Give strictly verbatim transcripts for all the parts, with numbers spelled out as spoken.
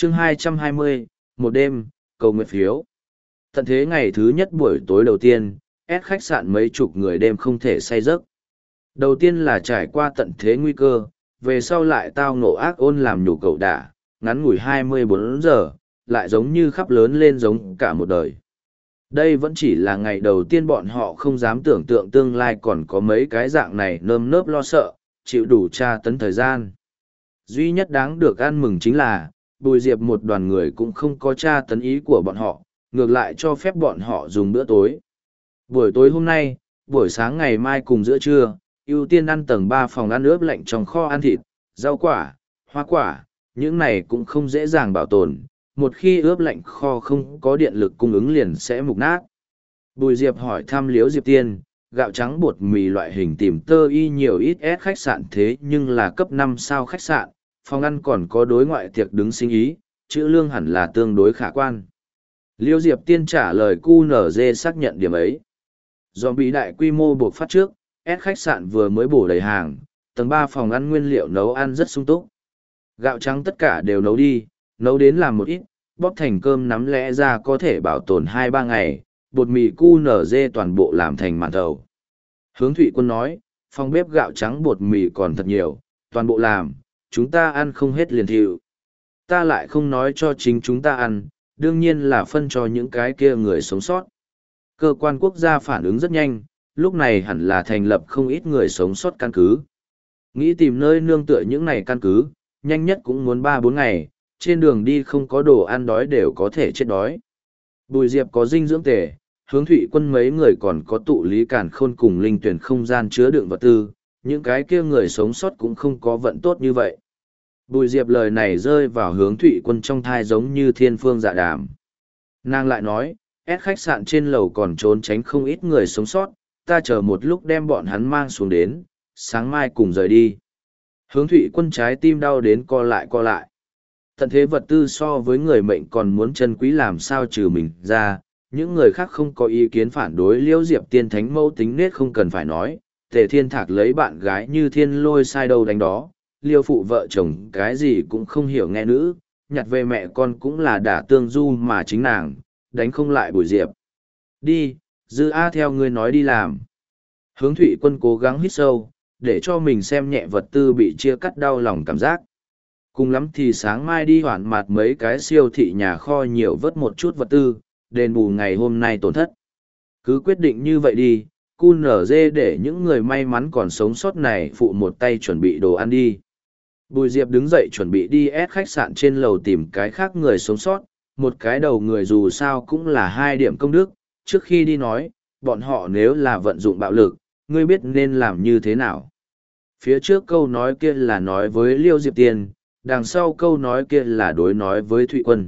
chương hai trăm hai mươi, một đêm, cầu nguyện phiếu. Tận thế ngày thứ nhất buổi tối đầu tiên, ép khách sạn mấy chục người đêm không thể say giấc. Đầu tiên là trải qua tận thế nguy cơ, về sau lại tao ngộ ác ôn làm nhục cậu đả, ngắn ngủi hai mươi bốn giờ, lại giống như khắp lớn lên giống cả một đời. Đây vẫn chỉ là ngày đầu tiên bọn họ không dám tưởng tượng tương lai còn có mấy cái dạng này nơm nớp lo sợ, chịu đủ tra tấn thời gian. Duy nhất đáng được ăn mừng chính là, Bùi Diệp một đoàn người cũng không có tra tấn ý của bọn họ, ngược lại cho phép bọn họ dùng bữa tối. Buổi tối hôm nay, buổi sáng ngày mai cùng giữa trưa, ưu tiên ăn tầng ba phòng ăn ướp lạnh trong kho ăn thịt, rau quả, hoa quả, những này cũng không dễ dàng bảo tồn. Một khi ướp lạnh kho không có điện lực cung ứng liền sẽ mục nát. Bùi Diệp hỏi thăm Liễu Diệp Tiên, gạo trắng bột mì loại hình tìm tơ y nhiều ít ép khách sạn thế nhưng là cấp năm sao khách sạn, phòng ăn còn có đối ngoại tiệc đứng sinh ý, chữ lương hẳn là tương đối khả quan. Liễu Diệp Tiên trả lời cu nở dê xác nhận điểm ấy. Do bị đại quy mô buộc phát trước, ép khách sạn vừa mới bổ đầy hàng, tầng ba phòng ăn nguyên liệu nấu ăn rất sung túc. Gạo trắng tất cả đều nấu đi, nấu đến làm một ít, bóp thành cơm nắm lẽ ra có thể bảo tồn hai ba ngày, bột mì cu nở dê toàn bộ làm thành màn thầu. Hướng Thụy Quân nói, phòng bếp gạo trắng bột mì còn thật nhiều, toàn bộ làm, chúng ta ăn không hết liền thịu. Ta lại không nói cho chính chúng ta ăn, đương nhiên là phân cho những cái kia người sống sót. Cơ quan quốc gia phản ứng rất nhanh, lúc này hẳn là thành lập không ít người sống sót căn cứ. Nghĩ tìm nơi nương tựa những này căn cứ, nhanh nhất cũng muốn ba bốn ngày, trên đường đi không có đồ ăn đói đều có thể chết đói. Bùi Diệp có dinh dưỡng tề, Hướng Thụy Quân mấy người còn có tụ lý cản khôn cùng linh tuyển không gian chứa đựng vật tư, những cái kia người sống sót cũng không có vận tốt như vậy. Bùi Diệp lời này rơi vào Hướng Thụy Quân trong thai giống như thiên phương dạ đàm. Nàng lại nói, ép khách sạn trên lầu còn trốn tránh không ít người sống sót, ta chờ một lúc đem bọn hắn mang xuống đến, sáng mai cùng rời đi. Hướng Thụy Quân trái tim đau đến co lại co lại. Tận thế vật tư so với người mệnh còn muốn chân quý làm sao trừ mình ra, những người khác không có ý kiến phản đối Liễu Diệp Tiên thánh mẫu tính nết không cần phải nói, Tề Thiên Thạc lấy bạn gái như thiên lôi sai đâu đánh đó, Liêu phụ vợ chồng cái gì cũng không hiểu nghe nữ, nhặt về mẹ con cũng là đả tương du mà chính nàng, đánh không lại Bùi Diệp. Đi, Dư A theo ngươi nói đi làm. Hướng Thụy Quân cố gắng hít sâu, để cho mình xem nhẹ vật tư bị chia cắt đau lòng cảm giác. Cùng lắm thì sáng mai đi hoản mặt mấy cái siêu thị nhà kho nhiều vớt một chút vật tư, đền bù ngày hôm nay tổn thất. Cứ quyết định như vậy đi, cu nở dê để những người may mắn còn sống sót này phụ một tay chuẩn bị đồ ăn đi. Bùi Diệp đứng dậy chuẩn bị đi ép khách sạn trên lầu tìm cái khác người sống sót, một cái đầu người dù sao cũng là hai điểm công đức, trước khi đi nói, bọn họ nếu là vận dụng bạo lực, ngươi biết nên làm như thế nào. Phía trước câu nói kia là nói với Liêu Diệp Tiên, đằng sau câu nói kia là đối nói với Thụy Quân.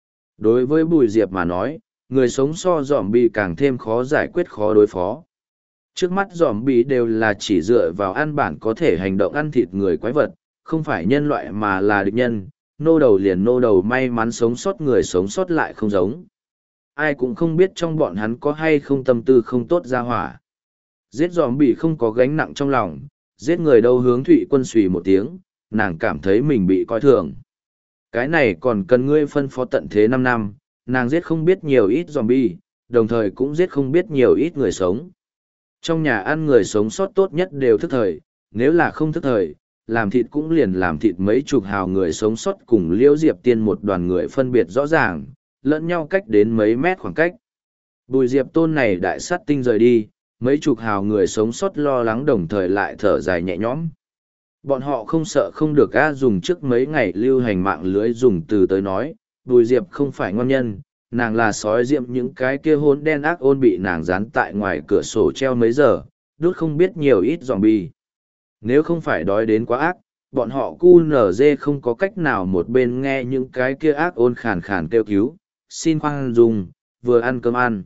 Đối với Bùi Diệp mà nói, người sống so dòm bị càng thêm khó giải quyết khó đối phó. Trước mắt dòm bị đều là chỉ dựa vào ăn bản có thể hành động ăn thịt người quái vật, không phải nhân loại mà là địch nhân, nô đầu liền nô đầu may mắn sống sót người sống sót lại không giống. Ai cũng không biết trong bọn hắn có hay không tâm tư không tốt ra hỏa. Giết dòm bị không có gánh nặng trong lòng, giết người đâu Hướng Thụy Quân xùy một tiếng, nàng cảm thấy mình bị coi thường. Cái này còn cần ngươi phân phó tận thế năm năm, nàng giết không biết nhiều ít zombie, đồng thời cũng giết không biết nhiều ít người sống. Trong nhà ăn người sống sót tốt nhất đều thức thời, nếu là không thức thời, làm thịt cũng liền làm thịt mấy chục hào người sống sót cùng Liễu Diệp Tiên một đoàn người phân biệt rõ ràng, lẫn nhau cách đến mấy mét khoảng cách. Bùi Diệp Tôn này đại sát tinh rời đi, mấy chục hào người sống sót lo lắng đồng thời lại thở dài nhẹ nhõm. Bọn họ không sợ không được a dùng trước mấy ngày lưu hành mạng lưới dùng từ tới nói, Bùi Diệp không phải ngon nhân, nàng là sói diệm những cái kia hốn đen ác ôn bị nàng dán tại ngoài cửa sổ treo mấy giờ, đút không biết nhiều ít zombie. Nếu không phải đói đến quá ác, bọn họ cu nở dê không có cách nào một bên nghe những cái kia ác ôn khàn khàn kêu cứu, xin khoan dùng, vừa ăn cơm ăn.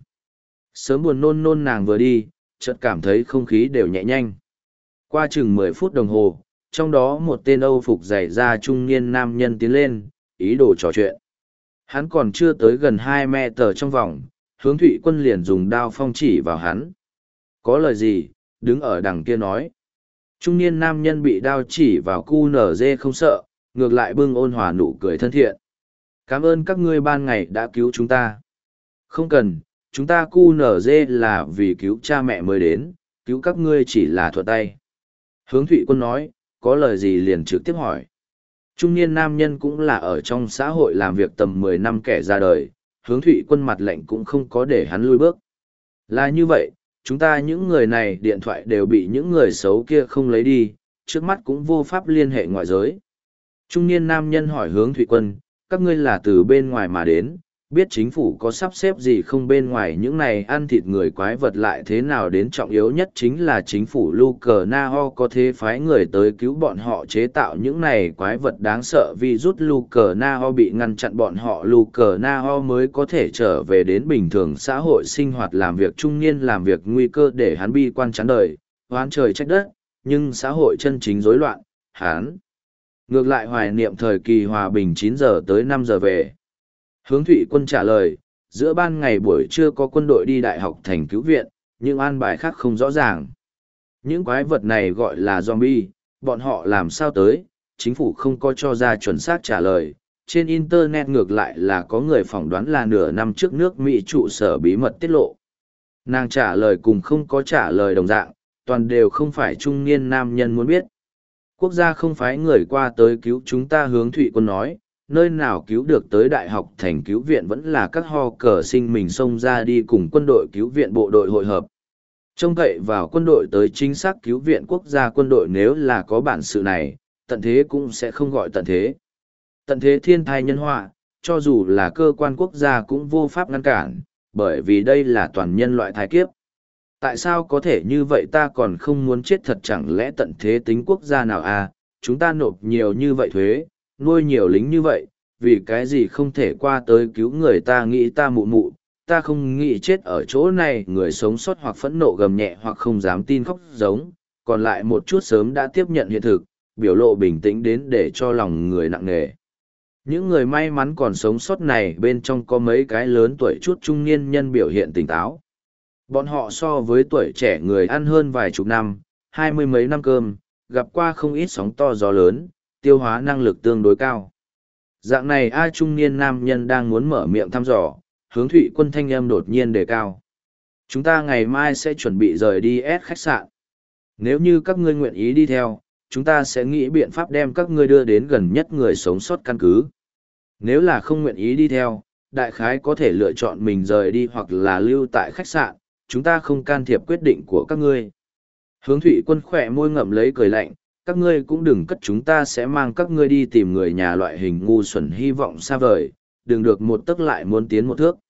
Sớm buồn nôn nôn nàng vừa đi, chợt cảm thấy không khí đều nhẹ nhanh. Qua chừng mười phút đồng hồ, trong đó một tên Âu phục dày da trung niên nam nhân tiến lên, ý đồ trò chuyện. Hắn còn chưa tới gần hai mét tờ trong vòng, Hướng Thụy Quân liền dùng đao phong chỉ vào hắn. Có lời gì, đứng ở đằng kia nói. Trung niên nam nhân bị đao chỉ vào cu nở dê không sợ, ngược lại bưng ôn hòa nụ cười thân thiện. Cảm ơn các ngươi ban ngày đã cứu chúng ta. Không cần, chúng ta cu nở dê là vì cứu cha mẹ mới đến, cứu các ngươi chỉ là thuận tay. Hướng Thụy Quân nói, có lời gì liền trực tiếp hỏi. Trung niên nam nhân cũng là ở trong xã hội làm việc tầm mười năm kẻ ra đời, Hướng Thụy Quân mặt lệnh cũng không có để hắn lui bước. Là như vậy, chúng ta những người này điện thoại đều bị những người xấu kia không lấy đi, trước mắt cũng vô pháp liên hệ ngoại giới. Trung niên nam nhân hỏi Hướng Thụy Quân, các ngươi là từ bên ngoài mà đến, biết chính phủ có sắp xếp gì không bên ngoài những này ăn thịt người quái vật lại thế nào đến trọng yếu nhất chính là chính phủ Luker Nao có thế phái người tới cứu bọn họ chế tạo những này quái vật đáng sợ vì rút Luker Nao bị ngăn chặn bọn họ Luker Nao mới có thể trở về đến bình thường xã hội sinh hoạt làm việc trung niên làm việc nguy cơ để hắn bi quan chán đời, oán trời trách đất, nhưng xã hội chân chính rối loạn, hắn ngược lại hoài niệm thời kỳ hòa bình chín giờ tới năm giờ về. Hướng Thụy Quân trả lời, giữa ban ngày buổi trưa có quân đội đi đại học thành cứu viện, nhưng an bài khác không rõ ràng. Những quái vật này gọi là zombie, bọn họ làm sao tới, chính phủ không có cho ra chuẩn xác trả lời. Trên Internet ngược lại là có người phỏng đoán là nửa năm trước nước Mỹ trụ sở bí mật tiết lộ. Nàng trả lời cùng không có trả lời đồng dạng, toàn đều không phải trung niên nam nhân muốn biết. Quốc gia không phái người qua tới cứu chúng ta Hướng Thụy Quân nói, nơi nào cứu được tới đại học thành cứu viện vẫn là các ho cờ sinh mình xông ra đi cùng quân đội cứu viện bộ đội hội hợp. Trông cậy vào quân đội tới chính xác cứu viện quốc gia quân đội nếu là có bản sự này, tận thế cũng sẽ không gọi tận thế. Tận thế thiên thai nhân họa, cho dù là cơ quan quốc gia cũng vô pháp ngăn cản, bởi vì đây là toàn nhân loại thai kiếp. Tại sao có thể như vậy ta còn không muốn chết thật chẳng lẽ tận thế tính quốc gia nào à, chúng ta nộp nhiều như vậy thuế, nuôi nhiều lính như vậy, vì cái gì không thể qua tới cứu người ta nghĩ ta mụ mụ, ta không nghĩ chết ở chỗ này, người sống sót hoặc phẫn nộ gầm nhẹ hoặc không dám tin khóc giống, còn lại một chút sớm đã tiếp nhận hiện thực, biểu lộ bình tĩnh đến để cho lòng người nặng nề. Những người may mắn còn sống sót này bên trong có mấy cái lớn tuổi chút trung niên nhân biểu hiện tỉnh táo. Bọn họ so với tuổi trẻ người ăn hơn vài chục năm, hai mươi mấy năm cơm, gặp qua không ít sóng to gió lớn, tiêu hóa năng lực tương đối cao. Dạng này ai trung niên nam nhân đang muốn mở miệng thăm dò, Hướng Thụy Quân thanh âm đột nhiên đề cao. Chúng ta ngày mai sẽ chuẩn bị rời đi S khách sạn. Nếu như các ngươi nguyện ý đi theo, chúng ta sẽ nghĩ biện pháp đem các ngươi đưa đến gần nhất người sống sót căn cứ. Nếu là không nguyện ý đi theo, đại khái có thể lựa chọn mình rời đi hoặc là lưu tại khách sạn, chúng ta không can thiệp quyết định của các ngươi. Hướng Thụy Quân khỏe môi ngậm lấy cười lạnh, các ngươi cũng đừng cất chúng ta sẽ mang các ngươi đi tìm người nhà loại hình ngu xuẩn hy vọng xa vời, đừng được một tấc lại muốn tiến một thước.